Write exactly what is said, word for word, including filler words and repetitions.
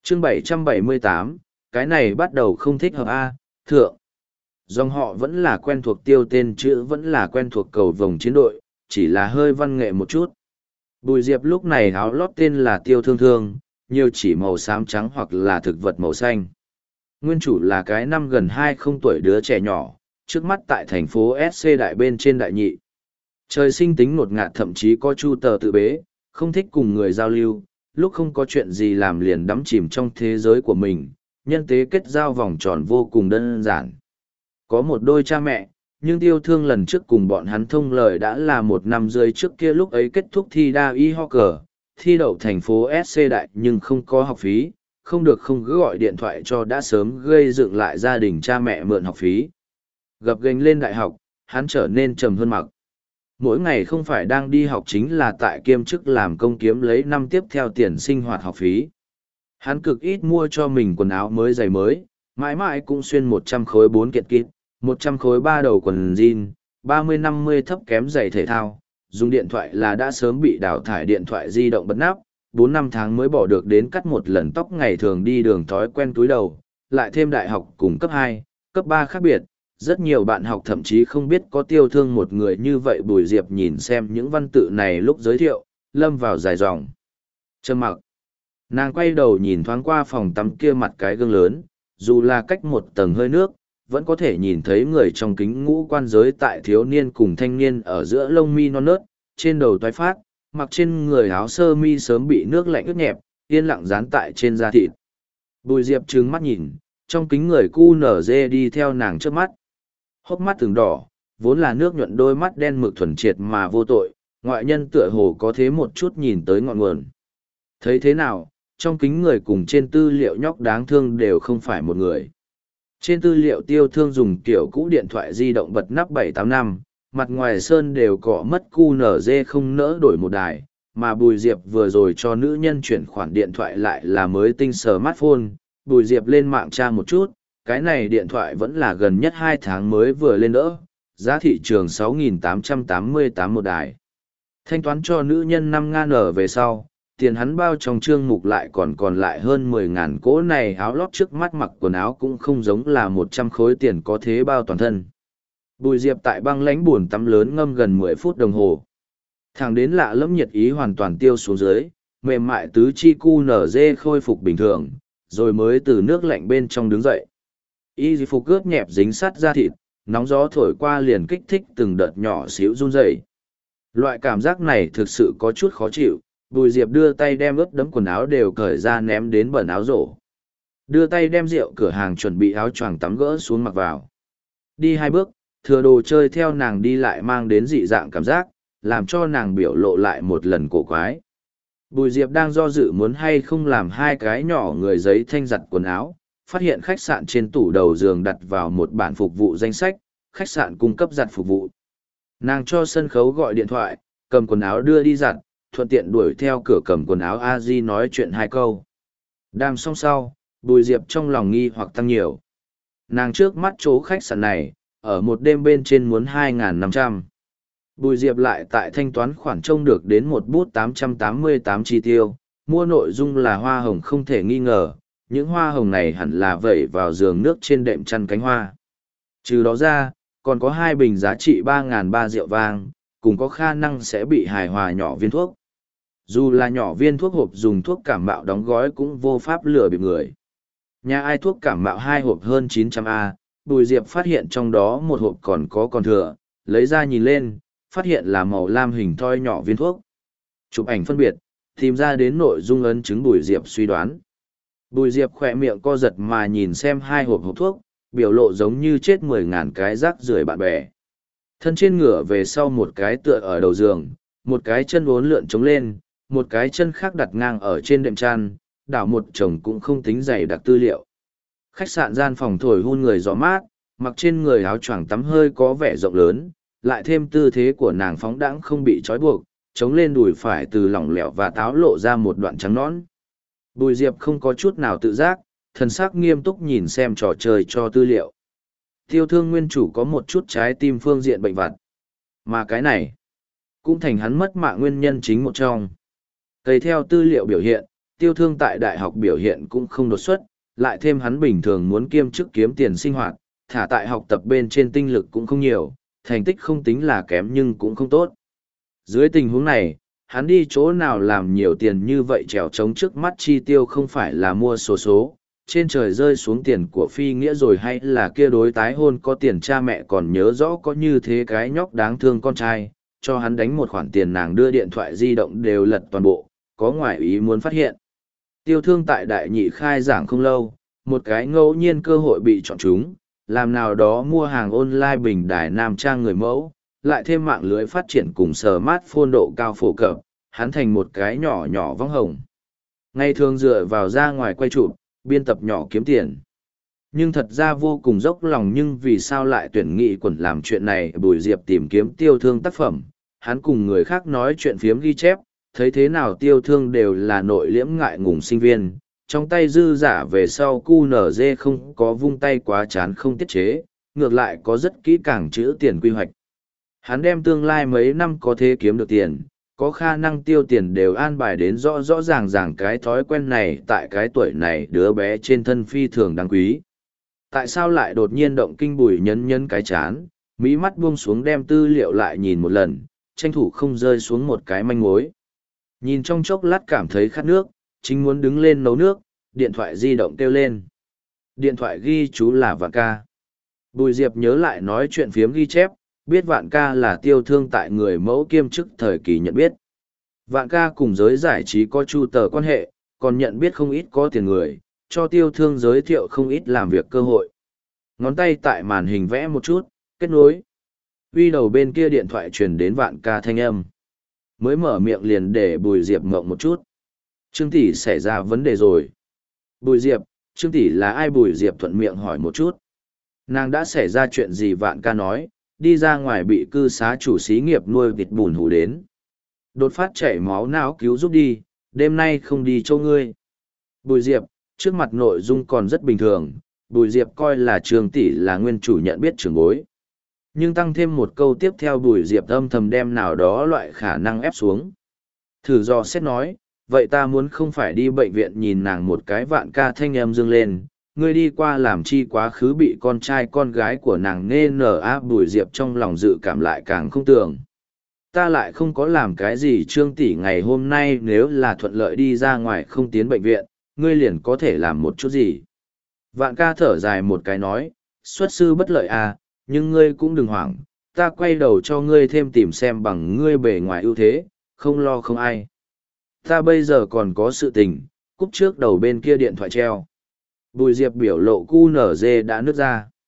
chương bảy trăm bảy mươi tám, cái này bắt đầu không thích hợp A, thượng. Dòng họ vẫn là quen thuộc tiêu tên chữ vẫn là quen thuộc cầu vồng chiến đội, chỉ là hơi văn nghệ một chút. Bùi Diệp lúc này áo lót tên là tiêu thương thương, nhiều chỉ màu xám trắng hoặc là thực vật màu xanh. Nguyên chủ là cái năm gần hai không tuổi đứa trẻ nhỏ, trước mắt tại thành phố ét xê đại bên trên đại nhị. Trời sinh tính ngột ngạt thậm chí có chu tờ tự bế, không thích cùng người giao lưu, lúc không có chuyện gì làm liền đắm chìm trong thế giới của mình, nhân tế kết giao vòng tròn vô cùng đơn giản. Có một đôi cha mẹ, nhưng tiêu thương lần trước cùng bọn hắn thông lời đã là một năm rưỡi trước kia lúc ấy kết thúc thi đa y ho cờ, thi đậu thành phố ét xê đại nhưng không có học phí, không được không cứ gọi điện thoại cho đã sớm gây dựng lại gia đình cha mẹ mượn học phí. Gập ghềnh lên đại học, hắn trở nên trầm hơn mặc. Mỗi ngày không phải đang đi học chính là tại kiêm chức làm công kiếm lấy năm tiếp theo tiền sinh hoạt học phí. Hắn cực ít mua cho mình quần áo mới giày mới, mãi mãi cũng xuyên một trăm khối bốn kiện kít, một trăm khối ba đầu quần jean, ba mươi năm mươi thấp kém giày thể thao, dùng điện thoại là đã sớm bị đào thải điện thoại di động bật nắp, bốn năm tháng mới bỏ được đến cắt một lần tóc ngày thường đi đường thói quen túi đầu, lại thêm đại học cùng cấp hai, cấp ba khác biệt, rất nhiều bạn học thậm chí không biết có tiêu thương một người như vậy. Bùi Diệp nhìn xem những văn tự này lúc giới thiệu, lâm vào dài dòng. Trầm mặc. Nàng quay đầu nhìn thoáng qua phòng tắm kia mặt cái gương lớn, dù là cách một tầng hơi nước, vẫn có thể nhìn thấy người trong kính ngũ quan giới tại thiếu niên cùng thanh niên ở giữa lông mi non nớt, trên đầu toái phát, mặc trên người áo sơ mi sớm bị nước lạnh ướt nhẹp, yên lặng dán tại trên da thịt. Bùi Diệp trừng mắt nhìn, trong kính người cu nở dê đi theo nàng trước mắt. Hốc mắt từng đỏ, vốn là nước nhuận đôi mắt đen mực thuần triệt mà vô tội, ngoại nhân tựa hồ có thế một chút nhìn tới ngọn nguồn. Thấy thế nào, trong kính người cùng trên tư liệu nhóc đáng thương đều không phải một người. Trên tư liệu tiêu thương dùng kiểu cũ điện thoại di động bật nắp bảy tám năm, mặt ngoài sơn đều cọ mất cu nở dê không nỡ đổi một đài, mà Bùi Diệp vừa rồi cho nữ nhân chuyển khoản điện thoại lại là mới tinh smartphone. Bùi Diệp lên mạng tra một chút, cái này điện thoại vẫn là gần nhất hai tháng mới vừa lên đỡ, giá thị trường sáu nghìn tám trăm tám mươi tám một đài. Thanh toán cho nữ nhân năm ngàn ở về sau, tiền hắn bao trong trương mục lại còn còn lại hơn mười ngàn. Cỗ này áo lót trước mắt mặc quần áo cũng không giống là một trăm khối tiền có thế bao toàn thân. Bùi Diệp tại băng lánh buồn tắm lớn ngâm gần mười phút đồng hồ. Thẳng đến lạ lẫm nhiệt ý hoàn toàn tiêu xuống dưới, mềm mại tứ chi cu nở dê khôi phục bình thường, rồi mới từ nước lạnh bên trong đứng dậy. Y phục ướt nhẹp dính sát da thịt, nóng gió thổi qua liền kích thích từng đợt nhỏ xíu run rẩy. Loại cảm giác này thực sự có chút khó chịu. Bùi Diệp đưa tay đem ướt đẫm quần áo đều cởi ra ném đến bẩn áo rổ. Đưa tay đem rượu cửa hàng chuẩn bị áo choàng tắm gỡ xuống mặc vào. Đi hai bước, thừa đồ chơi theo nàng đi lại mang đến dị dạng cảm giác, làm cho nàng biểu lộ lại một lần cổ quái. Bùi Diệp đang do dự muốn hay không làm hai cái nhỏ người giấy thanh giặt quần áo, phát hiện khách sạn trên tủ đầu giường đặt vào một bản phục vụ danh sách, khách sạn cung cấp giặt phục vụ. Nàng cho sân khấu gọi điện thoại, cầm quần áo đưa đi giặt, thuận tiện đuổi theo cửa cầm quần áo a di nói chuyện hai câu. Đàm xong sau, Bùi Diệp trong lòng nghi hoặc tăng nhiều. Nàng trước mắt chỗ khách sạn này, ở một đêm bên trên muốn hai nghìn năm trăm. Bùi Diệp lại tại thanh toán khoản trông được đến một bút tám trăm tám mươi tám chi tiêu, mua nội dung là hoa hồng không thể nghi ngờ, những hoa hồng này hẳn là vẩy vào giường nước trên đệm chăn cánh hoa. Trừ đó ra, còn có hai bình giá trị ba nghìn ba rượu vang, cùng có khả năng sẽ bị hài hòa nhỏ viên thuốc. Dù là nhỏ viên thuốc hộp dùng thuốc cảm mạo đóng gói cũng vô pháp lừa bịp người. Nhà ai thuốc cảm mạo hai hộp hơn chín trăm A, Bùi Diệp phát hiện trong đó một hộp còn có còn thừa, lấy ra nhìn lên, phát hiện là màu lam hình thoi nhỏ viên thuốc. Chụp ảnh phân biệt, tìm ra đến nội dung ấn chứng Bùi Diệp suy đoán. Bùi Diệp khỏe miệng co giật mà nhìn xem hai hộp hộp thuốc, biểu lộ giống như chết mười ngàn cái rác rưởi bạn bè. Thân trên ngửa về sau một cái tựa ở đầu giường, một cái chân uốn lượn trống lên, một cái chân khác đặt ngang ở trên đệm chăn, đảo một chồng cũng không tính dày đặc tư liệu. Khách sạn gian phòng thổi hun người gió mát, mặc trên người áo choàng tắm hơi có vẻ rộng lớn, lại thêm tư thế của nàng phóng đãng không bị trói buộc, chống lên đùi phải từ lỏng lẻo và táo lộ ra một đoạn trắng nõn. Bùi Diệp không có chút nào tự giác, thần sắc nghiêm túc nhìn xem trò chơi cho tư liệu. Tiêu thương nguyên chủ có một chút trái tim phương diện bệnh vặt. Mà cái này, cũng thành hắn mất mạng nguyên nhân chính một trong. Cây theo tư liệu biểu hiện, Tiêu Thương tại đại học biểu hiện cũng không đột xuất, lại thêm hắn bình thường muốn kiêm chức kiếm tiền sinh hoạt, thả tại học tập bên trên tinh lực cũng không nhiều, thành tích không tính là kém nhưng cũng không tốt. Dưới tình huống này, hắn đi chỗ nào làm nhiều tiền như vậy trèo trống trước mắt chi tiêu không phải là mua số số, trên trời rơi xuống tiền của phi nghĩa rồi hay là kia đối tái hôn có tiền cha mẹ còn nhớ rõ có như thế cái nhóc đáng thương con trai, cho hắn đánh một khoản tiền nàng đưa điện thoại di động đều lật toàn bộ, có ngoại ý muốn phát hiện. Tiêu Thương tại đại nhị khai giảng không lâu, một cái ngẫu nhiên cơ hội bị chọn chúng, làm nào đó mua hàng online bình đài nam trang người mẫu, lại thêm mạng lưới phát triển cùng smartphone độ cao phổ cập, hắn thành một cái nhỏ nhỏ vong hồng. Ngày thường dựa vào ra ngoài quay chụp, biên tập nhỏ kiếm tiền. Nhưng thật ra vô cùng dốc lòng, nhưng vì sao lại tuyển nghị quẩn làm chuyện này? Bùi Diệp tìm kiếm Tiêu Thương tác phẩm, hắn cùng người khác nói chuyện phiếm ghi chép, thấy thế nào Tiêu Thương đều là nội liễm ngại ngùng sinh viên, trong tay dư giả về sau cu nở dê không có vung tay quá chán không tiết chế, ngược lại có rất kỹ càng chữ tiền quy hoạch. Hắn đem tương lai mấy năm có thể kiếm được tiền, có khả năng tiêu tiền đều an bài đến rõ rõ ràng ràng, cái thói quen này tại cái tuổi này đứa bé trên thân phi thường đáng quý. Tại sao lại đột nhiên động kinh? Bùi nhấn nhấn cái chán, mí mắt buông xuống đem tư liệu lại nhìn một lần, tranh thủ không rơi xuống một cái manh mối. Nhìn trong chốc lát cảm thấy khát nước, chính muốn đứng lên nấu nước, điện thoại di động kêu lên. Điện thoại ghi chú là Vạn Ca. Bùi Diệp nhớ lại nói chuyện phiếm ghi chép, biết Vạn Ca là Tiêu Thương tại người mẫu kiêm chức thời kỳ nhận biết. Vạn Ca cùng giới giải trí có chu tờ quan hệ, còn nhận biết không ít có tiền người, cho Tiêu Thương giới thiệu không ít làm việc cơ hội. Ngón tay tại màn hình vẽ một chút, kết nối. Uy đầu bên kia điện thoại truyền đến Vạn Ca thanh âm. Mới mở miệng liền để Bùi Diệp ngộng một chút. Trương tỷ xảy ra vấn đề rồi. Bùi Diệp, Trương tỷ là ai? Bùi Diệp thuận miệng hỏi một chút. Nàng đã xảy ra chuyện gì? Vạn Ca nói, đi ra ngoài bị cư xá chủ xí nghiệp nuôi vịt bùn hù đến. Đột phát chảy máu não, cứu giúp đi, đêm nay không đi chỗ ngươi. Bùi Diệp, trước mặt nội dung còn rất bình thường, Bùi Diệp coi là Trương tỷ là nguyên chủ nhận biết trưởng bối. Nhưng tăng thêm một câu tiếp theo, Bùi Diệp âm thầm đem nào đó loại khả năng ép xuống. Thử dò xét nói, vậy ta muốn không phải đi bệnh viện nhìn nàng một cái. Vạn Ca thanh âm dương lên, ngươi đi qua làm chi quá khứ bị con trai con gái của nàng nghe nở á? Bùi Diệp trong lòng dự cảm lại càng không tưởng. Ta lại không có làm cái gì. Trương tỷ ngày hôm nay nếu là thuận lợi đi ra ngoài không tiến bệnh viện, ngươi liền có thể làm một chút gì. Vạn Ca thở dài một cái nói, xuất sư bất lợi à, nhưng ngươi cũng đừng hoảng, ta quay đầu cho ngươi thêm tìm xem bằng ngươi bề ngoài ưu thế, không lo không ai. Ta bây giờ còn có sự tình, cúp trước đầu bên kia điện thoại treo. Bùi Diệp biểu lộ cu nở dê đã nứt ra.